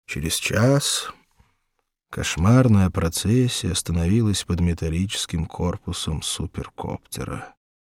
Через час кошмарная процессия остановилась под металлическим корпусом суперкоптера.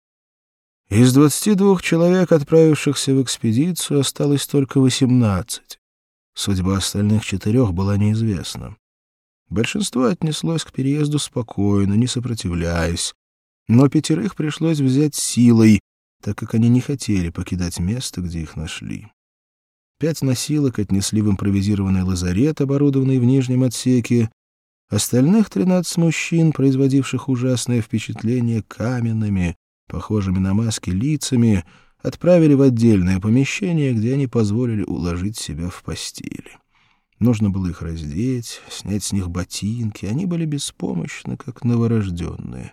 Из 22 человек, отправившихся в экспедицию, осталось только 18. Судьба остальных 4 была неизвестна. Большинство отнеслось к переезду спокойно, не сопротивляясь, но 5 пришлось взять силой, так как они не хотели покидать место, где их нашли. 5 носилок отнесли в импровизированный лазарет, оборудованный в нижнем отсеке. Остальных 13 мужчин, производивших ужасное впечатление каменными, похожими на маски лицами, отправили в отдельное помещение, где они позволили уложить себя в постели. Нужно было их раздеть, снять с них ботинки. Они были беспомощны, как новорожденные.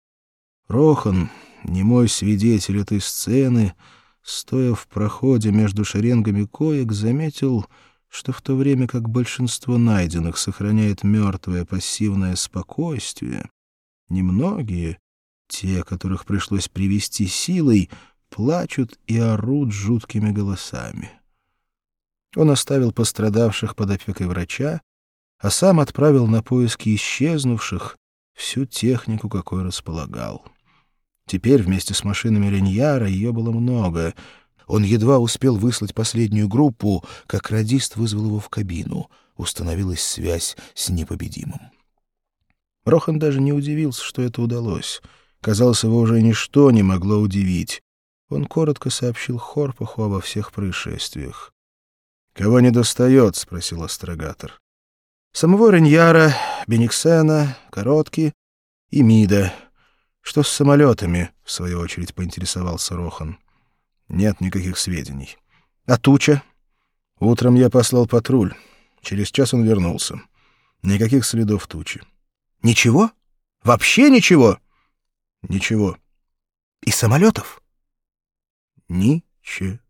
Рохан, немой свидетель этой сцены, стоя в проходе между шеренгами коек, заметил, что в то время как большинство найденных сохраняет мертвое пассивное спокойствие, немногие, те, которых пришлось привести силой, плачут и орут жуткими голосами. Он оставил пострадавших под опекой врача, а сам отправил на поиски исчезнувших всю технику, какой располагал. Теперь вместе с машинами Реньяра ее было много. Он едва успел выслать последнюю группу, как радист вызвал его в кабину. Установилась связь с непобедимым. Рохан даже не удивился, что это удалось. Казалось, его уже ничто не могло удивить. Он коротко сообщил Хорпаху обо всех происшествиях. «Кого не достает?» — спросил астрогатор. «Самого Реньяра, Бениксена, Коротки и Мида. Что с самолетами?» — в свою очередь поинтересовался Рохан. «Нет никаких сведений». «А туча?» «Утром я послал патруль. Через час он вернулся. Никаких следов тучи». «Ничего? Вообще ничего?» «Ничего». «И самолетов?» «Ничего».